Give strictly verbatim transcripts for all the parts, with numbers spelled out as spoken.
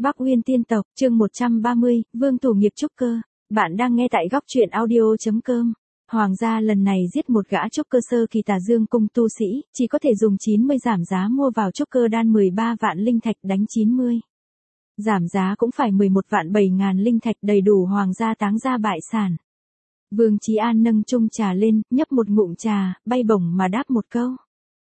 Bắc Uyên tiên tộc, chương một trăm ba mươi, Vương thủ nghiệp trúc cơ. Bạn đang nghe tại góc truyện audio.com. Hoàng gia lần này giết một gã trúc cơ sơ kỳ Tà Dương cung tu sĩ, chỉ có thể dùng chín mươi giảm giá mua vào trúc cơ đan mười ba vạn linh thạch đánh chín mươi. Giảm giá cũng phải mười một vạn bảy ngàn linh thạch, đầy đủ hoàng gia táng ra bại sản. Vương Chí An nâng chung trà lên, nhấp một ngụm trà, bay bổng mà đáp một câu.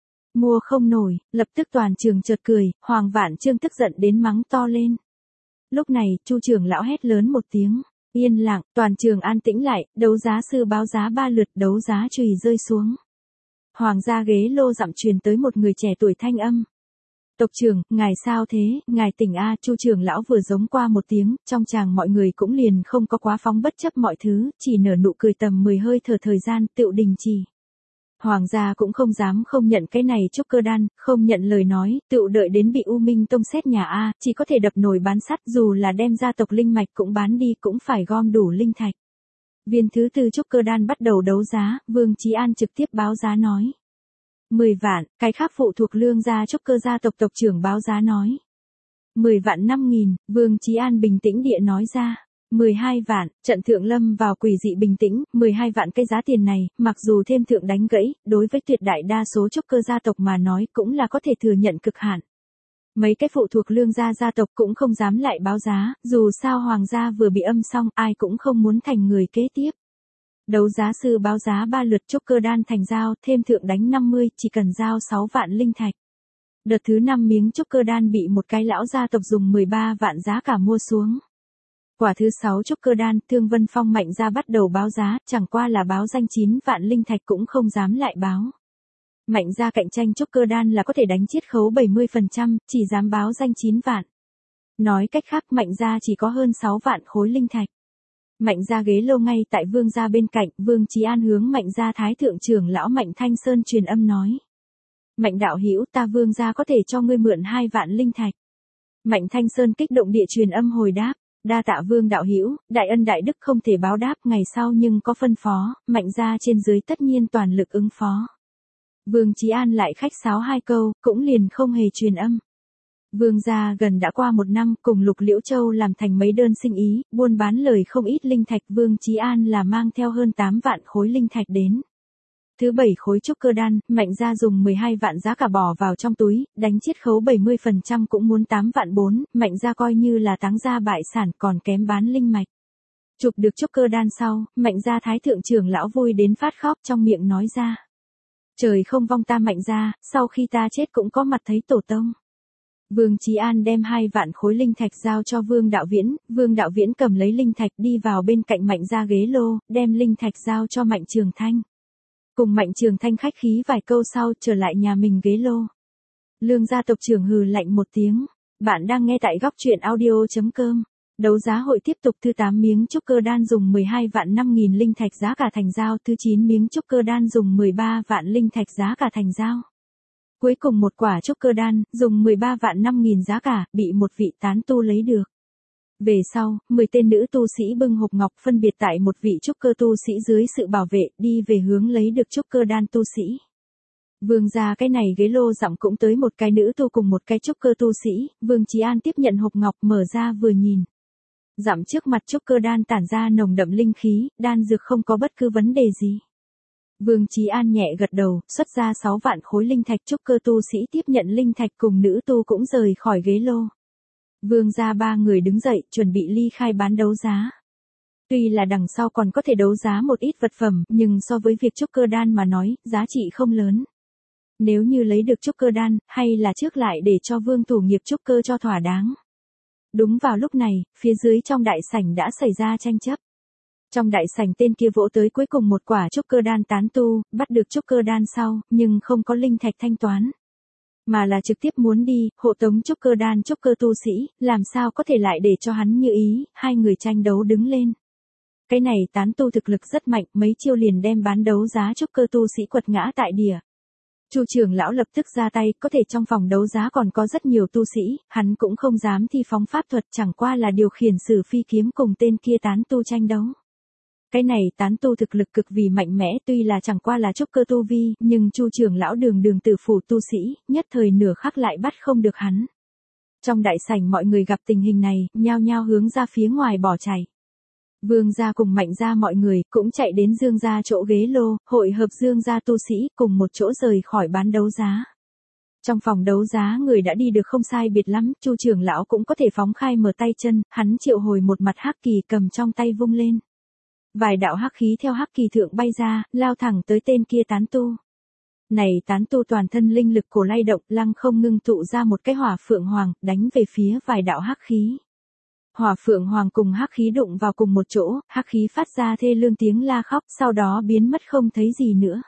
Mua không nổi, lập tức toàn trường chợt cười, Hoàng Vạn Trương tức giận đến mắng to lên. Lúc này, Chu trưởng lão hét lớn một tiếng, yên lặng, toàn trường an tĩnh lại, đấu giá sư báo giá ba lượt, đấu giá chùy rơi xuống. Hoàng gia ghế lô dặm truyền tới một người trẻ tuổi thanh âm. Tộc trưởng, ngài sao thế, ngài tỉnh a, Chu trưởng lão vừa giống qua một tiếng, trong chàng mọi người cũng liền không có quá phóng bất chấp mọi thứ, chỉ nở nụ cười tầm mười hơi thở thời gian, tựu đình chỉ. Hoàng gia cũng không dám không nhận cái này trúc cơ đan, không nhận lời nói, tựu đợi đến bị U Minh Tông xét nhà a, chỉ có thể đập nồi bán sắt, dù là đem gia tộc linh mạch cũng bán đi cũng phải gom đủ linh thạch. Viên thứ tư trúc cơ đan bắt đầu đấu giá, Vương Chí An trực tiếp báo giá nói. mười vạn, cái khác phụ thuộc lương gia trúc cơ gia tộc tộc trưởng báo giá nói. mười vạn năm nghìn, Vương Chí An bình tĩnh địa nói ra. mười hai vạn, trận thượng lâm vào quỷ dị bình tĩnh, mười hai vạn cái giá tiền này, mặc dù thêm thượng đánh gãy, đối với tuyệt đại đa số trúc cơ gia tộc mà nói cũng là có thể thừa nhận cực hạn. Mấy cái phụ thuộc lương gia gia tộc cũng không dám lại báo giá, dù sao hoàng gia vừa bị âm xong, ai cũng không muốn thành người kế tiếp. Đấu giá sư báo giá ba lượt trúc cơ đan thành giao, thêm thượng đánh năm mươi, chỉ cần giao sáu vạn linh thạch. Đợt thứ năm miếng trúc cơ đan bị một cái lão gia tộc dùng mười ba vạn giá cả mua xuống. Quả thứ sáu trúc cơ đan, Thương Vân Phong mạnh ra bắt đầu báo giá, chẳng qua là báo danh chín vạn linh thạch cũng không dám lại báo. Mạnh ra cạnh tranh trúc cơ đan là có thể đánh chiết khấu bảy mươi phần trăm, chỉ dám báo danh chín vạn. Nói cách khác mạnh ra chỉ có hơn sáu vạn khối linh thạch. Mạnh ra ghế lô ngay tại Vương gia bên cạnh, Vương Chí An hướng mạnh ra thái thượng trưởng lão Mạnh Thanh Sơn truyền âm nói. Mạnh đạo hữu, ta Vương gia có thể cho ngươi mượn hai vạn linh thạch. Mạnh Thanh Sơn kích động địa truyền âm hồi đáp. Đa tạ Vương đạo hữu, đại ân đại đức không thể báo đáp, ngày sau nhưng có phân phó, mạnh ra trên dưới tất nhiên toàn lực ứng phó. Vương Chí An lại khách sáo hai câu, cũng liền không hề truyền âm. Vương gia gần đã qua một năm, cùng Lục Liễu Châu làm thành mấy đơn sinh ý, buôn bán lời không ít linh thạch, Vương Chí An là mang theo hơn tám vạn khối linh thạch đến. Thứ bảy khối trúc cơ đan, mạnh ra dùng mười hai vạn giá cả bỏ vào trong túi, đánh chiết khấu bảy mươi phần trăm cũng muốn tám vạn bốn, mạnh ra coi như là táng ra bại sản, còn kém bán linh mạch. Chụp được trúc cơ đan sau, mạnh ra thái thượng trưởng lão vui đến phát khóc, trong miệng nói ra. Trời không vong ta mạnh ra, sau khi ta chết cũng có mặt thấy tổ tông. Vương Chí An đem hai vạn khối linh thạch giao cho Vương Đạo Viễn, Vương Đạo Viễn cầm lấy linh thạch đi vào bên cạnh mạnh ra ghế lô, đem linh thạch giao cho Mạnh Trường Thanh. Cùng Mạnh Trường Thanh khách khí vài câu sau trở lại nhà mình ghế lô. Lương gia tộc trưởng hừ lạnh một tiếng. Bạn đang nghe tại góc truyện audio.com. Đấu giá hội tiếp tục, thứ tám miếng trúc cơ đan dùng mười hai vạn năm nghìn linh thạch giá cả thành giao, thứ chín miếng trúc cơ đan dùng mười ba vạn linh thạch giá cả thành giao. Cuối cùng một quả trúc cơ đan, dùng mười ba vạn năm nghìn giá cả, bị một vị tán tu lấy được. Về sau, mười tên nữ tu sĩ bưng hộp ngọc phân biệt tại một vị trúc cơ tu sĩ dưới sự bảo vệ, đi về hướng lấy được trúc cơ đan tu sĩ. Vương gia cái này ghế lô dặm cũng tới một cái nữ tu cùng một cái trúc cơ tu sĩ, Vương Chí An tiếp nhận hộp ngọc mở ra vừa nhìn. Dặm trước mặt trúc cơ đan tản ra nồng đậm linh khí, đan dược không có bất cứ vấn đề gì. Vương Chí An nhẹ gật đầu, xuất ra sáu vạn khối linh thạch, trúc cơ tu sĩ tiếp nhận linh thạch cùng nữ tu cũng rời khỏi ghế lô. Vương gia ba người đứng dậy, chuẩn bị ly khai bán đấu giá. Tuy là đằng sau còn có thể đấu giá một ít vật phẩm, nhưng so với việc trúc cơ đan mà nói, giá trị không lớn. Nếu như lấy được trúc cơ đan, hay là trước lại để cho Vương thủ nghiệp trúc cơ cho thỏa đáng. Đúng vào lúc này, phía dưới trong đại sảnh đã xảy ra tranh chấp. Trong đại sảnh tên kia vỗ tới cuối cùng một quả trúc cơ đan tán tu, bắt được trúc cơ đan sau, nhưng không có linh thạch thanh toán. Mà là trực tiếp muốn đi, hộ tống trúc cơ đan trúc cơ tu sĩ, làm sao có thể lại để cho hắn như ý, hai người tranh đấu đứng lên. Cái này tán tu thực lực rất mạnh, mấy chiêu liền đem bán đấu giá trúc cơ tu sĩ quật ngã tại địa. Chu trưởng lão lập tức ra tay, có thể trong phòng đấu giá còn có rất nhiều tu sĩ, hắn cũng không dám thi phóng pháp thuật, chẳng qua là điều khiển sử phi kiếm cùng tên kia tán tu tranh đấu. Cái này tán tu thực lực cực vì mạnh mẽ, tuy là chẳng qua là trúc cơ tu vi, nhưng Chu trưởng lão đường đường tử phủ tu sĩ, nhất thời nửa khắc lại bắt không được hắn. Trong đại sảnh mọi người gặp tình hình này, nhao nhao hướng ra phía ngoài bỏ chạy. Vương gia cùng Mạnh gia mọi người cũng chạy đến Dương gia chỗ ghế lô, hội hợp Dương gia tu sĩ cùng một chỗ rời khỏi bán đấu giá. Trong phòng đấu giá người đã đi được không sai biệt lắm, Chu trưởng lão cũng có thể phóng khai mở tay chân, hắn triệu hồi một mặt hắc kỳ cầm trong tay vung lên. Vài đạo hắc khí theo hắc kỳ thượng bay ra, lao thẳng tới tên kia tán tu. Này tán tu toàn thân linh lực cổ lay động, lăng không ngưng tụ ra một cái hỏa phượng hoàng, đánh về phía vài đạo hắc khí. Hỏa phượng hoàng cùng hắc khí đụng vào cùng một chỗ, hắc khí phát ra thê lương tiếng la khóc, sau đó biến mất không thấy gì nữa.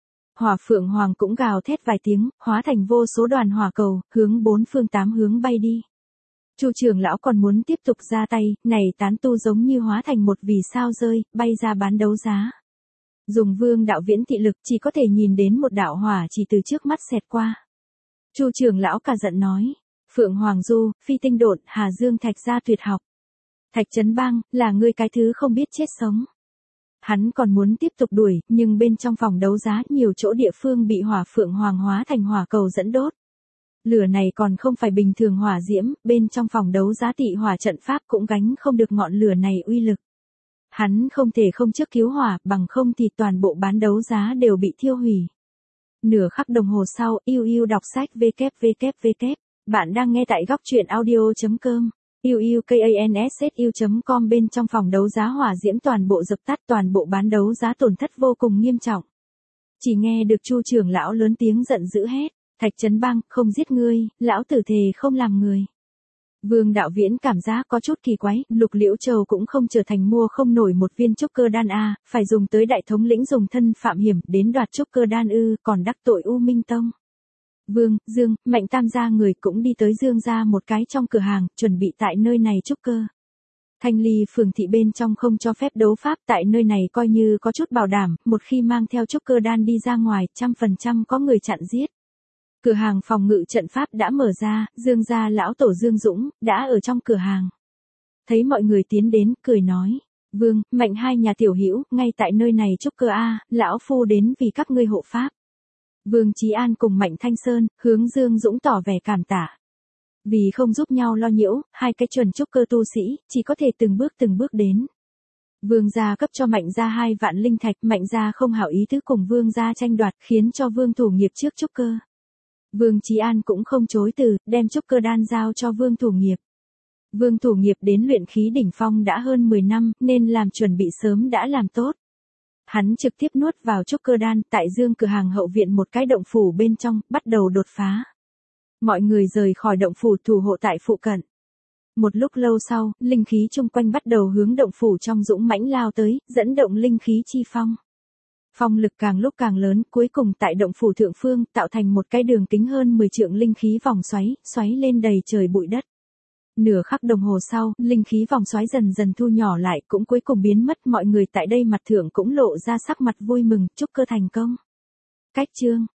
Hỏa phượng hoàng cũng gào thét vài tiếng, hóa thành vô số đoàn hỏa cầu, hướng bốn phương tám hướng bay đi. Chu trưởng lão còn muốn tiếp tục ra tay, này tán tu giống như hóa thành một vì sao rơi, bay ra bán đấu giá. Dùng Vương đạo viễn thị lực chỉ có thể nhìn đến một đạo hỏa chỉ từ trước mắt xẹt qua. Chu trưởng lão cả giận nói, Phượng Hoàng Du, Phi Tinh Độn, Hà Dương Thạch gia tuyệt học. Thạch Trấn Bang, là ngươi cái thứ không biết chết sống. Hắn còn muốn tiếp tục đuổi, nhưng bên trong phòng đấu giá nhiều chỗ địa phương bị hỏa phượng hoàng hóa thành hỏa cầu dẫn đốt. Lửa này còn không phải bình thường hỏa diễm, bên trong phòng đấu giá tị hỏa trận pháp cũng gánh không được ngọn lửa này uy lực. Hắn không thể không trước cứu hỏa, bằng không thì toàn bộ bán đấu giá đều bị thiêu hủy. Nửa khắc đồng hồ sau, yêu yêu đọc sách www. Bạn đang nghe tại góc truyện audio chấm com. u u kansu chấm com bên trong phòng đấu giá hỏa diễm toàn bộ dập tắt, toàn bộ bán đấu giá tổn thất vô cùng nghiêm trọng. Chỉ nghe được Chu trưởng lão lớn tiếng giận dữ hét, Thạch Trấn Bang, không giết ngươi, lão tử thề không làm người. Vương đạo viễn cảm giác có chút kỳ quái, Lục Liễu Châu cũng không trở thành mua không nổi một viên trúc cơ đan a, phải dùng tới đại thống lĩnh dùng thân phạm hiểm đến đoạt trúc cơ đan ư, còn đắc tội U Minh Tông. Vương, Dương, Mạnh tam gia người cũng đi tới Dương gia một cái trong cửa hàng, chuẩn bị tại nơi này trúc cơ. Thanh Ly phường thị bên trong không cho phép đấu pháp, tại nơi này coi như có chút bảo đảm, một khi mang theo trúc cơ đan đi ra ngoài, trăm phần trăm có người chặn giết. Cửa hàng phòng ngự trận pháp đã mở ra, Dương gia lão tổ Dương Dũng, đã ở trong cửa hàng. Thấy mọi người tiến đến, cười nói, Vương, Mạnh hai nhà tiểu hữu, ngay tại nơi này trúc cơ a, lão phu đến vì các ngươi hộ pháp. Vương Chí An cùng Mạnh Thanh Sơn, hướng Dương Dũng tỏ vẻ cảm tạ. Vì không giúp nhau lo nhiễu, hai cái chuẩn trúc cơ tu sĩ, chỉ có thể từng bước từng bước đến. Vương gia cấp cho Mạnh gia hai vạn linh thạch, Mạnh gia không hảo ý tứ cùng Vương gia tranh đoạt, khiến cho Vương thủ nghiệp trước trúc cơ. Vương Chí An cũng không chối từ, đem trúc cơ đan giao cho Vương thủ nghiệp. Vương thủ nghiệp đến luyện khí đỉnh phong đã hơn mười năm, nên làm chuẩn bị sớm đã làm tốt. Hắn trực tiếp nuốt vào trúc cơ đan, tại Dương cửa hàng hậu viện một cái động phủ bên trong, bắt đầu đột phá. Mọi người rời khỏi động phủ thủ hộ tại phụ cận. Một lúc lâu sau, linh khí chung quanh bắt đầu hướng động phủ trong dũng mãnh lao tới, dẫn động linh khí chi phong. Phong lực càng lúc càng lớn, cuối cùng tại động phủ thượng phương, tạo thành một cái đường kính hơn mười trượng linh khí vòng xoáy, xoáy lên đầy trời bụi đất. Nửa khắc đồng hồ sau, linh khí vòng xoáy dần dần thu nhỏ lại, cũng cuối cùng biến mất, mọi người tại đây mặt thượng cũng lộ ra sắc mặt vui mừng, chúc cơ thành công. Cách chương